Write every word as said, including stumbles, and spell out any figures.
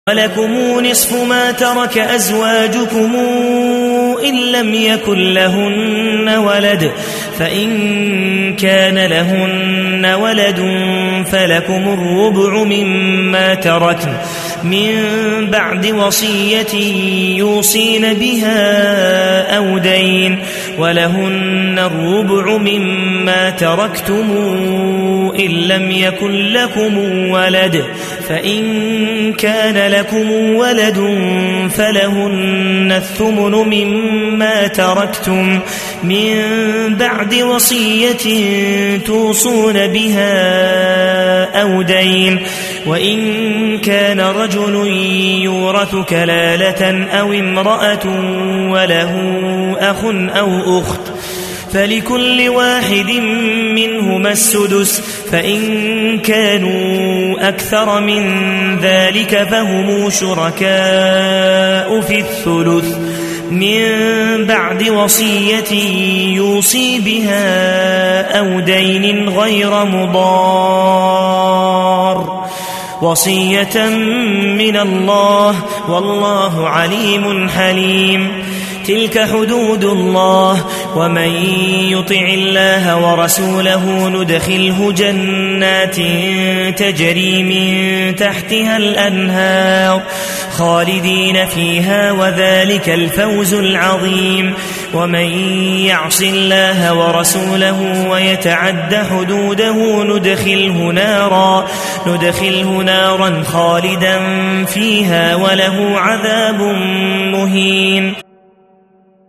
ولكم نصف ما ترك أزواجكم إن لم يكن لهن ولد فإن كان لهن ولد فلكم الربع مما تركن من بعد وصية يوصين بها أو دين ولهن الربع مما تركتم إن لم يكن لكم ولد فإن كان لكم ولد فلهن الثمن مما تركتم من بعد وصية توصون بها أو دين وإن كان رجل يورث كلالة أو امرأة وله أخ أو أخت فلكل واحد منهما السدس فإن كانوا أكثر من ذلك فهم شركاء في الثلث من بعد وصية يوصي بها أو دين غير مضار وصية من الله والله عليم حليم. تلك حدود الله ومن يطع الله ورسوله ندخله جنات تجري من تحتها الأنهار خالدين فيها وذلك الفوز العظيم. ومن يعص الله ورسوله ويتعد حدوده ندخله نارا ندخله نارا خالدا فيها وله عذاب مهين.